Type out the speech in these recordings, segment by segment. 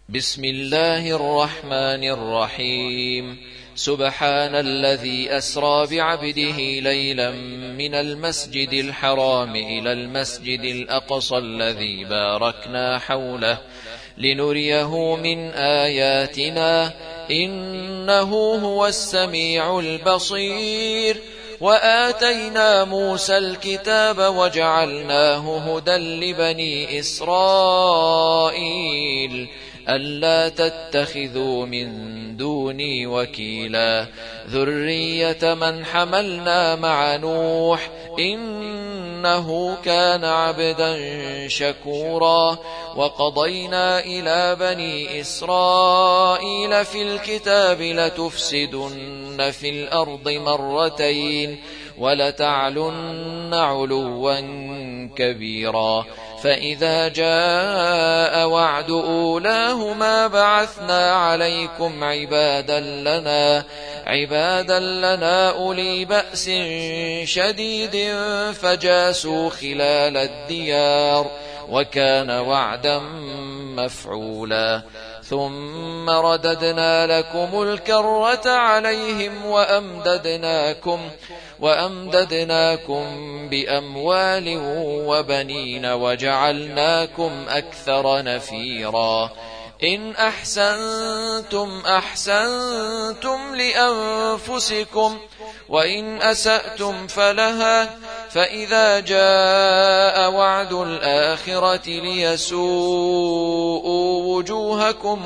بسم الله الرحمن الرحيم. سبحان الذي أسرى بعبده ليلا من المسجد الحرام إلى المسجد الأقصى الذي باركنا حوله لنريه من آياتنا إنه هو السميع البصير. وآتينا موسى الكتاب وجعلناه هدى لبني إسرائيل ألا تتخذوا من دوني وكيلا ذرية من حملنا مع نوح إنه كان عبدا شكورا. وقضينا إلى بني إسرائيل في الكتاب لتفسدن في الأرض مرتين ولتعلن علوا كبيرا. فإذا جاء وعد أولاهما بعثنا عليكم عبادا لنا أولي بأس شديد فجاسوا خلال الديار وكان وعدا مفعولا. ثم رددنا لكم الكرة عليهم وأمددناكم بأموال وبنين وجعلناكم أكثر نفيرا. إن أحسنتم أحسنتم لأنفسكم وإن أسأتم فلها. فإذا جاء وعد الآخرة ليسوءوا وجوهكم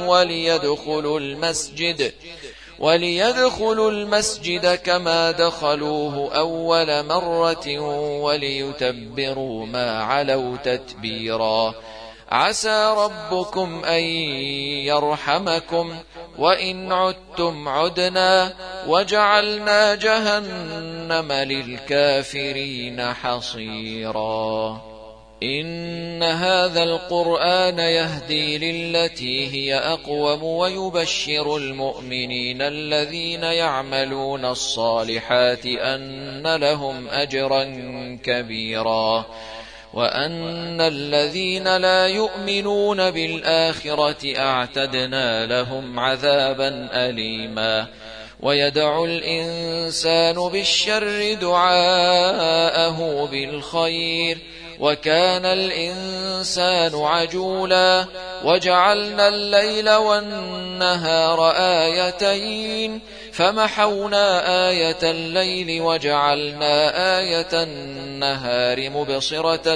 وليدخلوا المسجد كما دخلوه أول مرة وليتبروا ما علوا تتبيرا. عسى ربكم أن يرحمكم وإن عدتم عدنا وجعلنا جهنم للكافرين حصيرا. إن هذا القرآن يهدي للتي هي أقوم ويبشر المؤمنين الذين يعملون الصالحات أن لهم أجرا كبيرا وأن الذين لا يؤمنون بالآخرة أعتدنا لهم عذابا أليما. ويدعو الإنسان بالشر دعاءه بالخير وكان الإنسان عجولا. وجعلنا الليل والنهار آيتين فمحونا آية الليل وجعلنا آية النهار مبصرة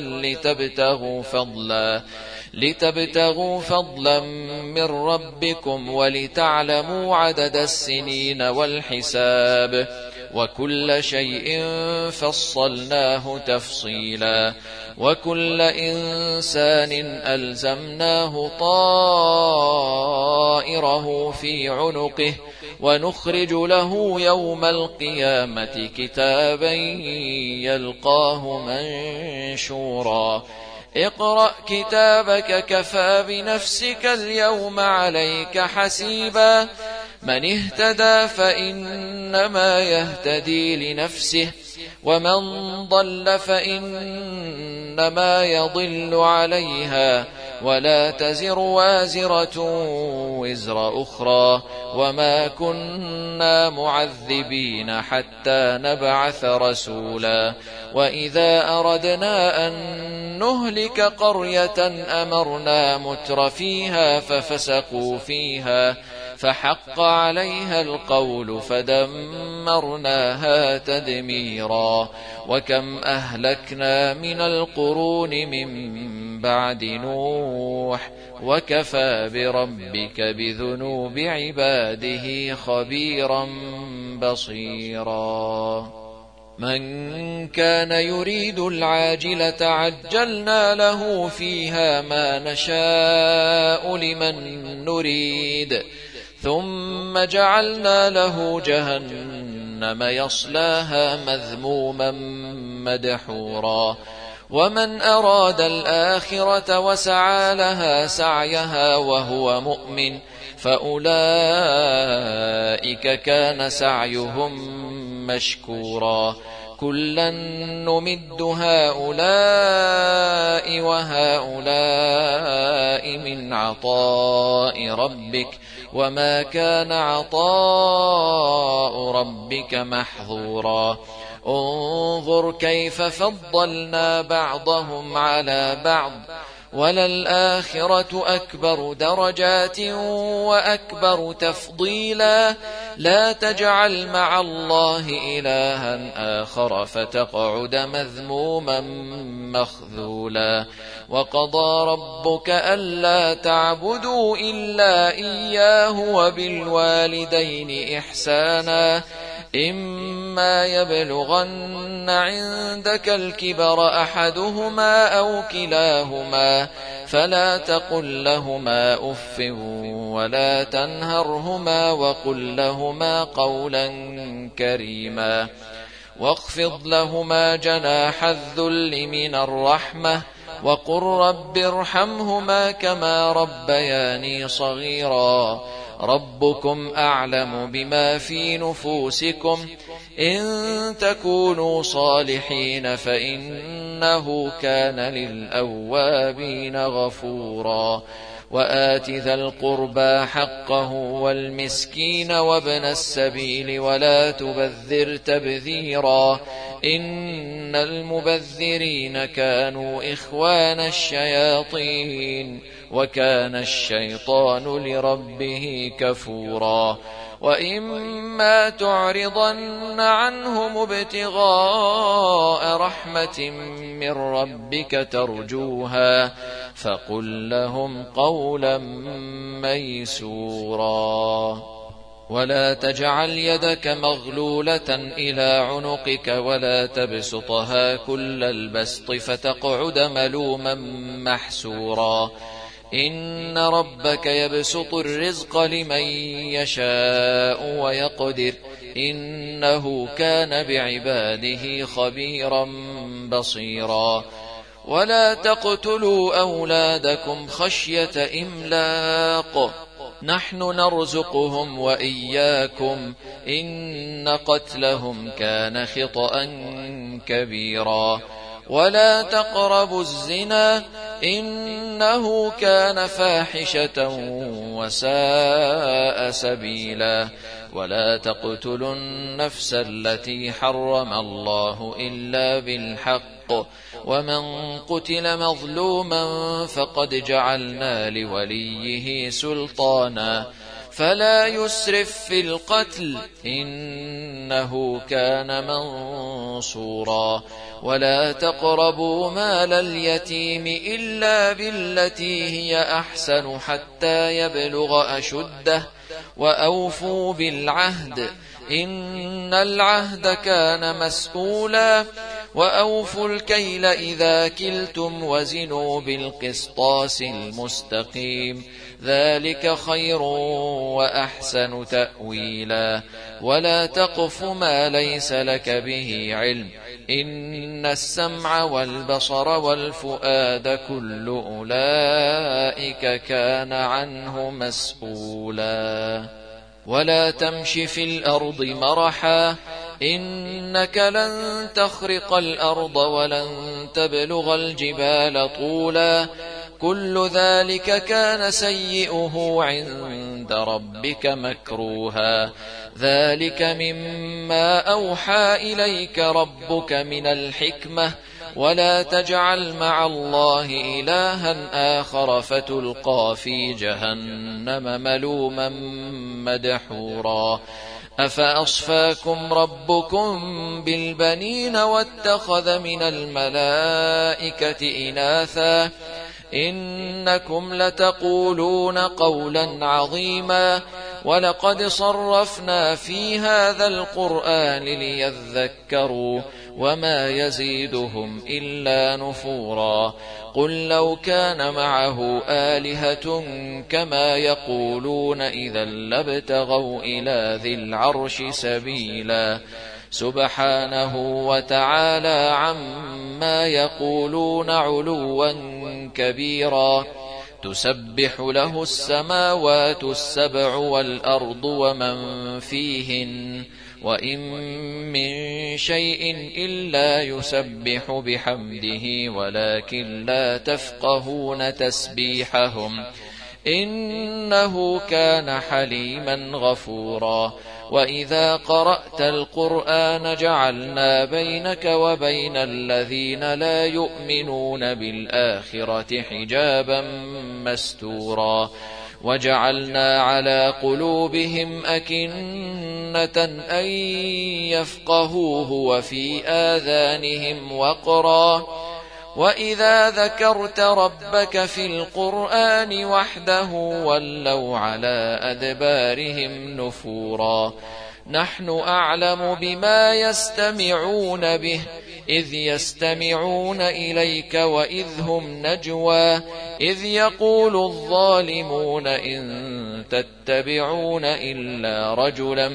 لتبتغوا فضلا من ربكم ولتعلموا عدد السنين والحساب وكل شيء فصلناه تفصيلا. وكل إنسان ألزمناه طائره في عنقه ونخرج له يوم القيامة كتابا يلقاه منشورا. اقرأ كتابك كفى بنفسك اليوم عليك حسيبا. من اهتدى فإنما يهتدي لنفسه ومن ضل فإنما يضل عليها ولا تزر وازرة وزر أخرى وما كنا معذبين حتى نبعث رسولا. وإذا أردنا أن نهلك قرية أمرنا متر فيها ففسقوا فيها فحق عليها القول فدمرناها تدميرا. وكم أهلكنا من القرون من بعد نوح وكفى بربك بذنوب عباده خبيرا بصيرا. من كان يريد العاجلة عجلنا له فيها ما نشاء لمن نريد ثم جعلنا له جهنم يصلاها مذموما مدحورا. ومن أراد الآخرة وسعى لها سعيها وهو مؤمن فأولئك كان سعيهم مشكورا. كلا نمد هؤلاء وهؤلاء من عطاء ربك وما كان عطاء ربك محظورا انظر كيف فضلنا بعضهم على بعض وللآخرة أكبر درجات وأكبر تفضيلا لا تجعل مع الله إلها آخر فتقعد مذموما مخذولا وقضى ربك ألا تعبدوا إلا إياه وبالوالدين إحسانا إما يبلغن عندك الكبر أحدهما أو كلاهما فلا تقل لهما أف ولا تنهرهما وقل لهما قولا كريما واخفض لهما جناح الذل من الرحمة وقل رب ارحمهما كما ربياني صغيرا ربكم أعلم بما في نفوسكم إن تكونوا صالحين فإنه كان للأوابين غفورا وآت ذا القربى حقه والمسكين وابن السبيل ولا تبذر تبذيرا إن المبذرين كانوا إخوان الشياطين وكان الشيطان لربه كفورا وإما تعرضن عنهم ابتغاء رحمة من ربك ترجوها فقل لهم قولا ميسورا ولا تجعل يدك مغلولة إلى عنقك ولا تبسطها كل البسط فتقعد ملوما محسورا إن ربك يبسط الرزق لمن يشاء ويقدر إنه كان بعباده خبيرا بصيرا ولا تقتلوا أولادكم خشية إملاق نحن نرزقهم وإياكم إن قتلهم كان خطأ كبيرا ولا تقربوا الزنا إنه كان فاحشة وساء سبيلا ولا تقتلوا النفس التي حرم الله إلا بالحق ومن قتل مظلوما فقد جعلنا لوليه سلطانا فلا يسرف في القتل إنه كان منصورا ولا تقربوا مال اليتيم إلا بالتي هي أحسن حتى يبلغ أشده وأوفوا بالعهد إن العهد كان مسؤولا وأوفوا الكيل إذا كلتم وزنوا بالقسطاس المستقيم ذلك خير وأحسن تأويلا ولا تقف ما ليس لك به علم إن السمع والبصر والفؤاد كل أولئك كان عنه مسؤولا ولا تمش في الأرض مرحا إنك لن تخرق الأرض ولن تبلغ الجبال طولا كل ذلك كان سيئه عند ربك مكروها ذلك مما أوحى إليك ربك من الحكمة ولا تجعل مع الله إلها آخر فتلقى في جهنم ملوما مدحورا أفأصفاكم ربكم بالبنين واتخذ من الملائكة إناثا إنكم لتقولون قولا عظيما ولقد صرفنا في هذا القرآن ليذكروا وما يزيدهم إلا نفورا قل لو كان معه آلهة كما يقولون إذا لابتغوا إلى ذي العرش سبيلا سبحانه وتعالى عما يقولون علوا كبيرا تسبح له السماوات السبع والأرض ومن فيهن وإن من شيء إلا يسبح بحمده ولكن لا تفقهون تسبيحهم إنه كان حليما غفورا. وإذا قرأت القرآن جعلنا بينك وبين الذين لا يؤمنون بالآخرة حجابا مستورا وجعلنا على قلوبهم أكنة أن يفقهوه وفي آذانهم وقرا وإذا ذكرت ربك في القرآن وحده ولوا على أدبارهم نفورا. نحن أعلم بما يستمعون به إذ يستمعون إليك وإذ هم نجوى إذ يقول الظالمون إن تتبعون إلا رجلا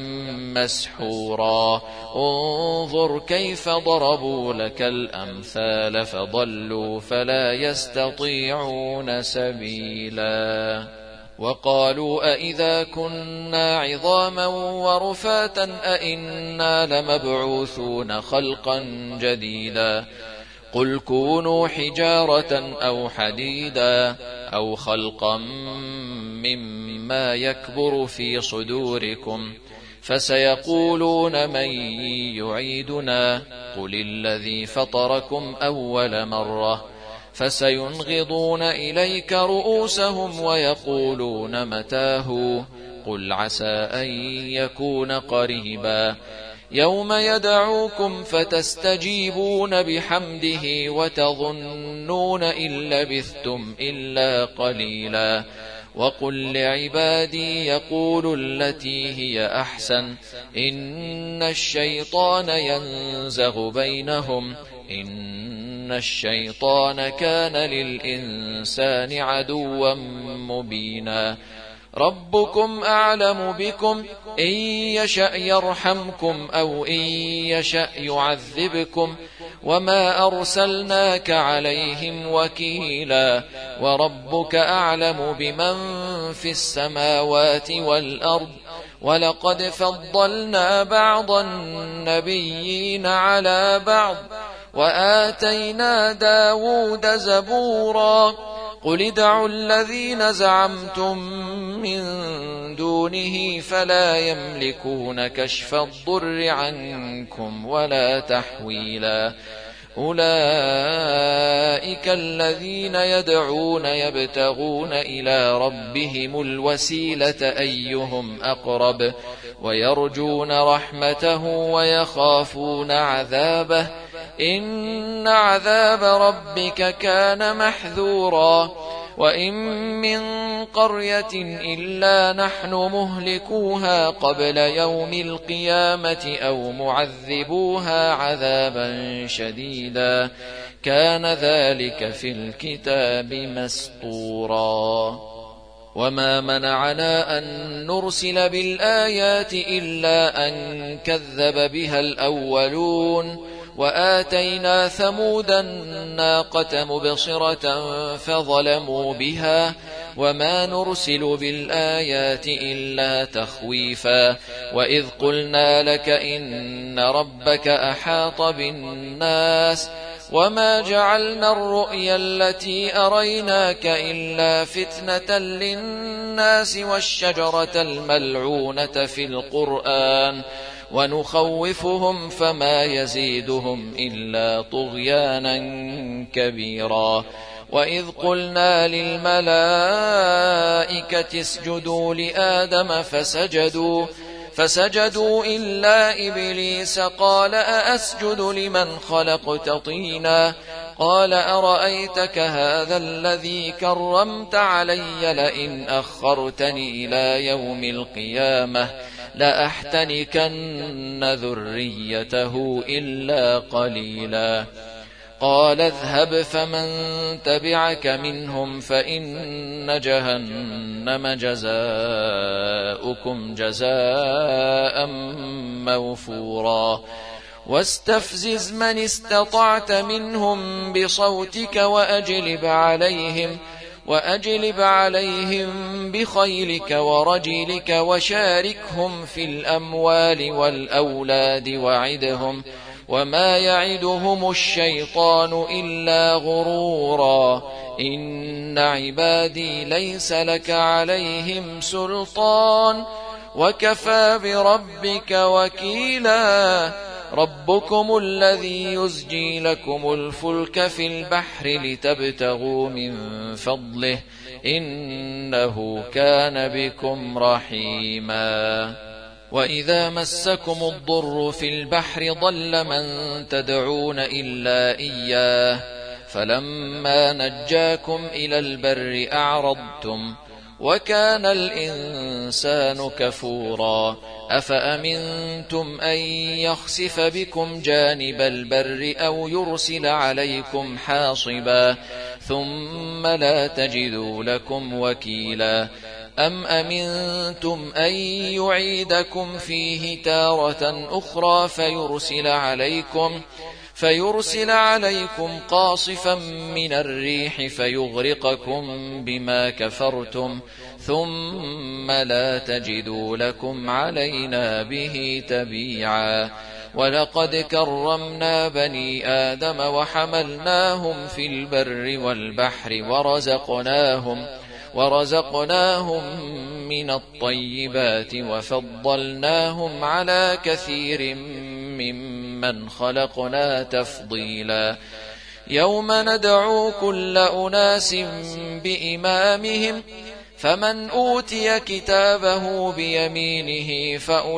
مسحورا. انظر كيف ضربوا لك الأمثال فضلوا فلا يستطيعون سبيلا. وقالوا أئذا كنا عظاما ورفاتا أئنا لمبعوثون خلقا جديدا قل كونوا حجارة أو حديدا أو خلقا مما يكبر في صدوركم فسيقولون من يعيدنا قل الذي فطركم أول مرة فسينغضون إليك رؤوسهم ويقولون متاه قل عسى أن يكون قريبا. يوم يدعوكم فتستجيبون بحمده وتظنون إن لبثتم إلا قليلا. وقل لعبادي يقولوا التي هي أحسن إن الشيطان ينزغ بينهم إن الشيطان كان للإنسان عدوا مبينا. ربكم أعلم بكم إن يشأ يرحمكم أو إن يشأ يعذبكم وما أرسلناك عليهم وكيلا. وربك أعلم بمن في السماوات والأرض ولقد فضلنا بعض النبيين على بعض وآتينا داود زبورا. قل ادعوا الذين زعمتم من دونه فلا يملكون كشف الضر عنكم ولا تحويلا. أولئك الذين يدعون يبتغون إلى ربهم الوسيلة أيهم أقرب ويرجون رحمته ويخافون عذابه إن عذاب ربك كان محذورا. وإن من قرية إلا نحن مهلكوها قبل يوم القيامة أو معذبوها عذابا شديدا كان ذلك في الكتاب مسطورا. وما منعنا أن نرسل بالآيات إلا أن كذب بها الأولون وآتينا ثمود الناقة مبصرة فظلموا بها وما نرسل بالآيات إلا تخويفا. وإذ قلنا لك إن ربك أحاط بالناس وما جعلنا الرؤيا التي أريناك إلا فتنة للناس والشجرة الملعونة في القرآن ونخوفهم فما يزيدهم إلا طغيانا كبيرا. وإذ قلنا للملائكة اسجدوا لآدم فسجدوا إلا إبليس قال أأسجد لمن خلقت طينا قال أرأيتك هذا الذي كرمت علي لئن أخرتني إلى يوم القيامة لأحتنكن ذريته إلا قليلا. قال اذهب فمن تبعك منهم فإن جهنم جزاؤكم جزاء موفورا. واستفزز من استطعت منهم بصوتك وأجلب عليهم بخيلك ورجلك وشاركهم في الأموال والأولاد وعدهم وما يعدهم الشيطان إلا غرورا إن عبادي ليس لك عليهم سلطان وكفى بربك وكيلا ربكم الذي يزجي لكم الفلك في البحر لتبتغوا من فضله إنه كان بكم رحيما وإذا مسكم الضر في البحر ضل من تدعون إلا إياه فلما نجاكم إلى البر أعرضتم وكان الإنسان كفورا أفأمنتم أن يخسف بكم جانب البر أو يرسل عليكم حاصبا ثم لا تجدوا لكم وكيلا أم أمنتم أن يعيدكم فيه تارة أخرى فيرسل عليكم قاصفا من الريح فيغرقكم بما كفرتم ثم لا تجدوا لكم علينا به تبيعا ولقد كرمنا بني آدم وحملناهم في البر والبحر ورزقناهم من الطيبات وفضلناهم على كثير ممن خلقنا تفضيلا يوم ندعو كل أناس بإمامهم فمن أوتي كتابه بيمينه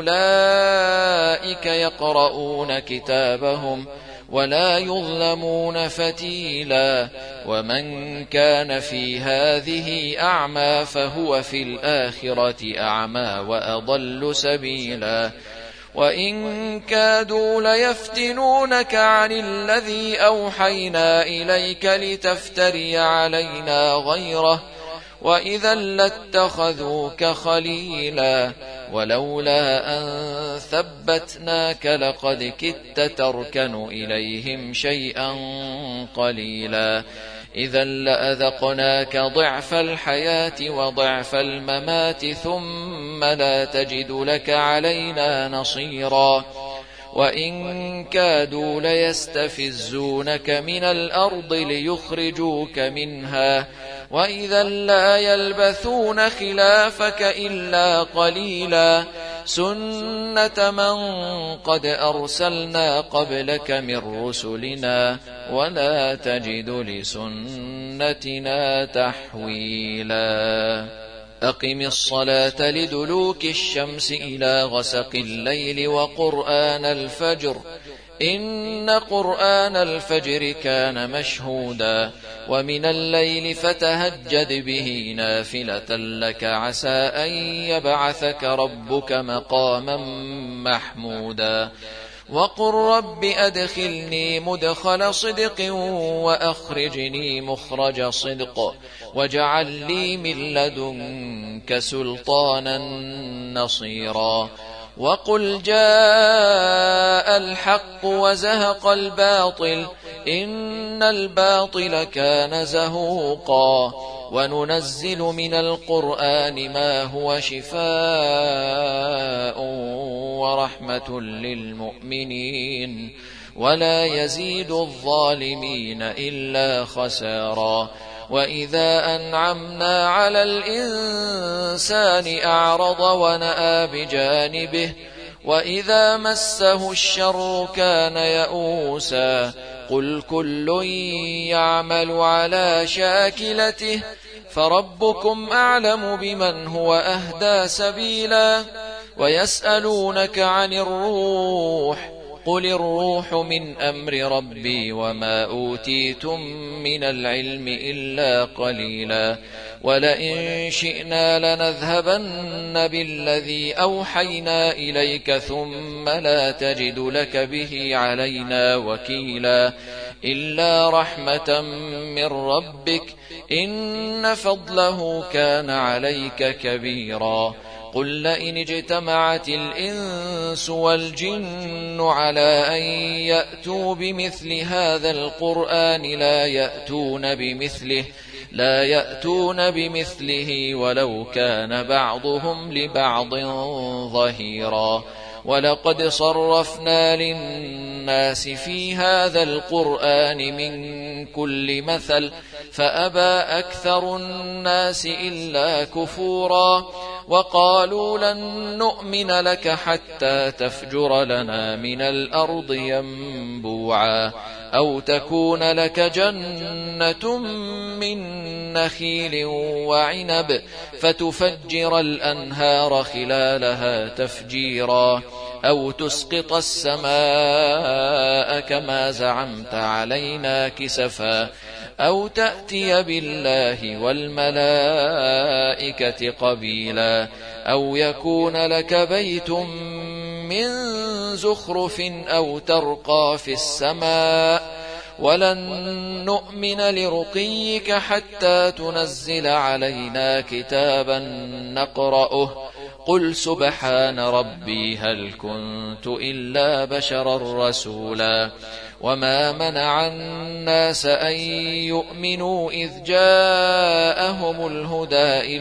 فأولئك يقرؤون كتابهم ولا يظلمون فتيلا ومن كان في هذه أعمى فهو في الآخرة أعمى وأضل سبيلا وإن كادوا ليفتنونك عن الذي أوحينا إليك لتفتري علينا غيره وإذا لاتخذوك خليلا ولولا أن ثبتناك لقد كدت تركن إليهم شيئا قليلا إذا لأذقناك ضعف الحياة وضعف الممات ثم لا تجد لك علينا نصيرا وإن كادوا ليستفزونك من الأرض ليخرجوك منها وإذا لا يلبثون خلافك إلا قليلا سنة من قد أرسلنا قبلك من رسلنا ولا تجد لسنتنا تحويلا أقم الصلاة لدلوك الشمس إلى غسق الليل وقرآن الفجر إن قرآن الفجر كان مشهودا ومن الليل فتهجد به نافلة لك عسى أن يبعثك ربك مقاما محمودا وقل رب أدخلني مدخل صدق وأخرجني مخرج صدق واجعل لي من لدنك سلطانا نصيرا وقل جاء الحق وزهق الباطل إن الباطل كان زهوقا وننزل من القرآن ما هو شفاء ورحمة للمؤمنين ولا يزيد الظالمين إلا خسارا وإذا أنعمنا على الإنسان أعرض ونأى بجانبه وإذا مسه الشر كان يئوسا قل كل يعمل على شاكلته فربكم أعلم بمن هو أهدى سبيلا ويسألونك عن الروح قل الروح من أمر ربي وما أوتيتم من العلم إلا قليلا ولئن شئنا لنذهبن بالذي أوحينا إليك ثم لا تجد لك به علينا وكيلا إلا رحمة من ربك إن فضله كان عليك كبيرا قل لئن اجتمعت الإنس والجن على أن يأتوا بمثل هذا القرآن لا يأتون بمثله ولو كان بعضهم لبعض ظهيرا ولقد صرفنا للناس في هذا القرآن من كل مثل فأبى أكثر الناس إلا كفورا وقالوا لن نؤمن لك حتى تفجر لنا من الأرض ينبوعا أو تكون لك جنة من نخيل وعنب فتفجر الأنهار خلالها تفجيرا أو تسقط السماء كما زعمت علينا كسفا أو تأتي بالله والملائكة قبيلا أو يكون لك بيت من زخرف أو ترقى في السماء ولن نؤمن لرقيك حتى تنزل علينا كتابا نقرأه قل سبحان ربي هل كنت إلا بشرا رسولا وما منع الناس أن يؤمنوا إذ جاءهم الهدى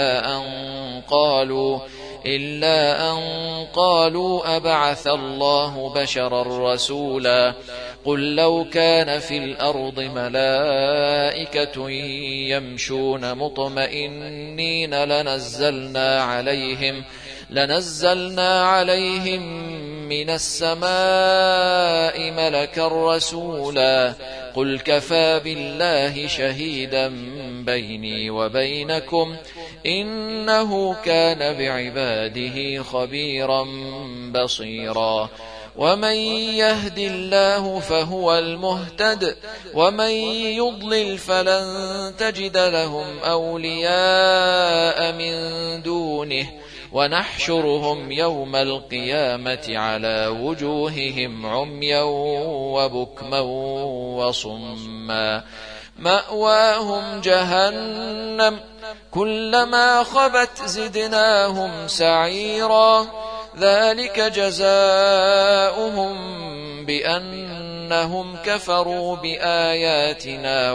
إلا أن قالوا أبعث الله بشرا رسولا قل لو كان في الأرض ملائكة يمشون مطمئنين لنزلنا عليهم من السماء ملكا رسولا قل كفى بالله شهيدا بيني وبينكم إنه كان بعباده خبيرا بصيرا ومن يهد الله فهو المهتد ومن يضلل فلن تجد لهم أولياء من دونه ونحشرهم يوم القيامة على وجوههم عميا وبكما وصما مأواهم جهنم كلما خبت زدناهم سعيرا ذلك جزاؤهم بأنهم كفروا بآياتنا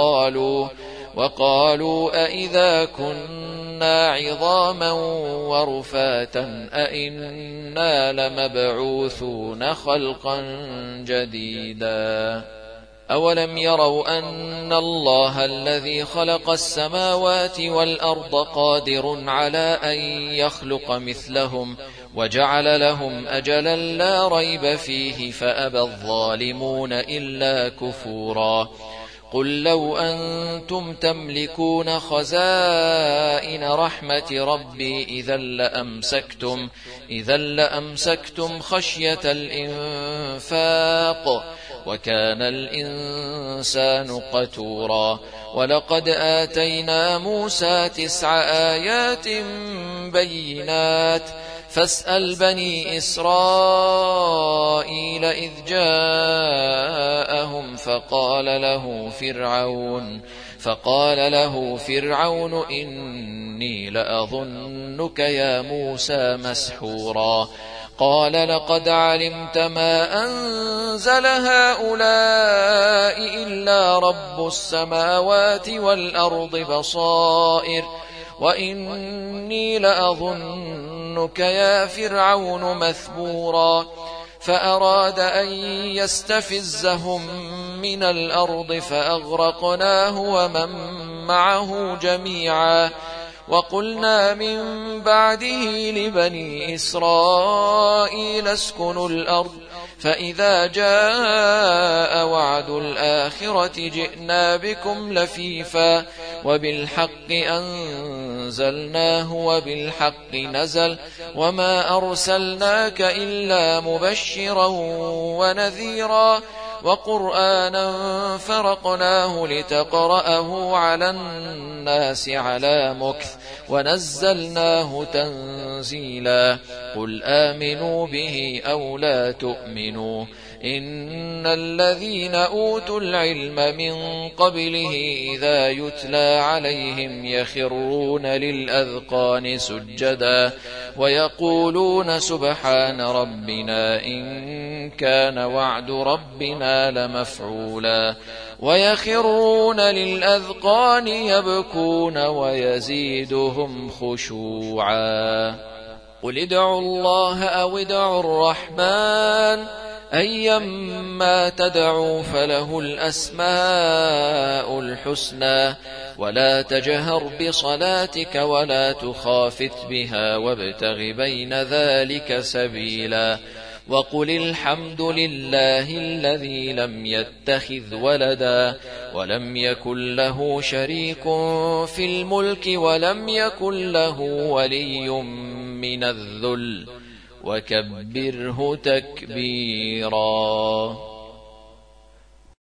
وقالوا أئذا كنا عظاما ورفاتا أئنا لمبعوثون خلقا جديدا أولم يروا أن الله الذي خلق السماوات والأرض قادر على أن يخلق مثلهم وجعل لهم أجلا لا ريب فيه فأبى الظالمون إلا كفورا قل لو أنتم تملكون خزائن رحمة ربي إذا لأمسكتم خشية الإنفاق وكان الإنسان قتورا ولقد آتينا موسى 9 آيات بينات فاسأل بني إسرائيل إذ جاءهم فقال له فرعون إني لأظنك يا موسى مسحورا قال لقد علمت ما أنزل هؤلاء إلا رب السماوات والأرض بصائر وإني لأظنك يا فرعون مثبورا فأراد أن يستفزهم من الأرض فأغرقناه ومن معه جميعا وقلنا من بعده لبني إسرائيل اسكنوا الأرض فإذا جاء وعد الآخرة جئنا بكم لفيفا وبالحق أنزلناه وبالحق نزل وما أرسلناك إلا مبشرا ونذيرا وقرآنا فرقناه لتقرأه على الناس على مكث ونزلناه تنزيلا قل آمنوا به أو لا تؤمنوا إن الذين أوتوا العلم من قبله إذا يتلى عليهم يخرون للأذقان سجدا ويقولون سبحان ربنا إن كان وعد ربنا لمفعولا ويخرون للأذقان يبكون ويزيدهم خشوعا. قل ادعوا الله أو ادعوا الرحمن أيما تدعوا فله الأسماء الحسنى ولا تجهر بصلاتك ولا تخافت بها وابتغ بين ذلك سبيلا. وقل الحمد لله الذي لم يتخذ ولدا ولم يكن له شريك في الملك ولم يكن له ولي من الذل وكبره تكبيرا.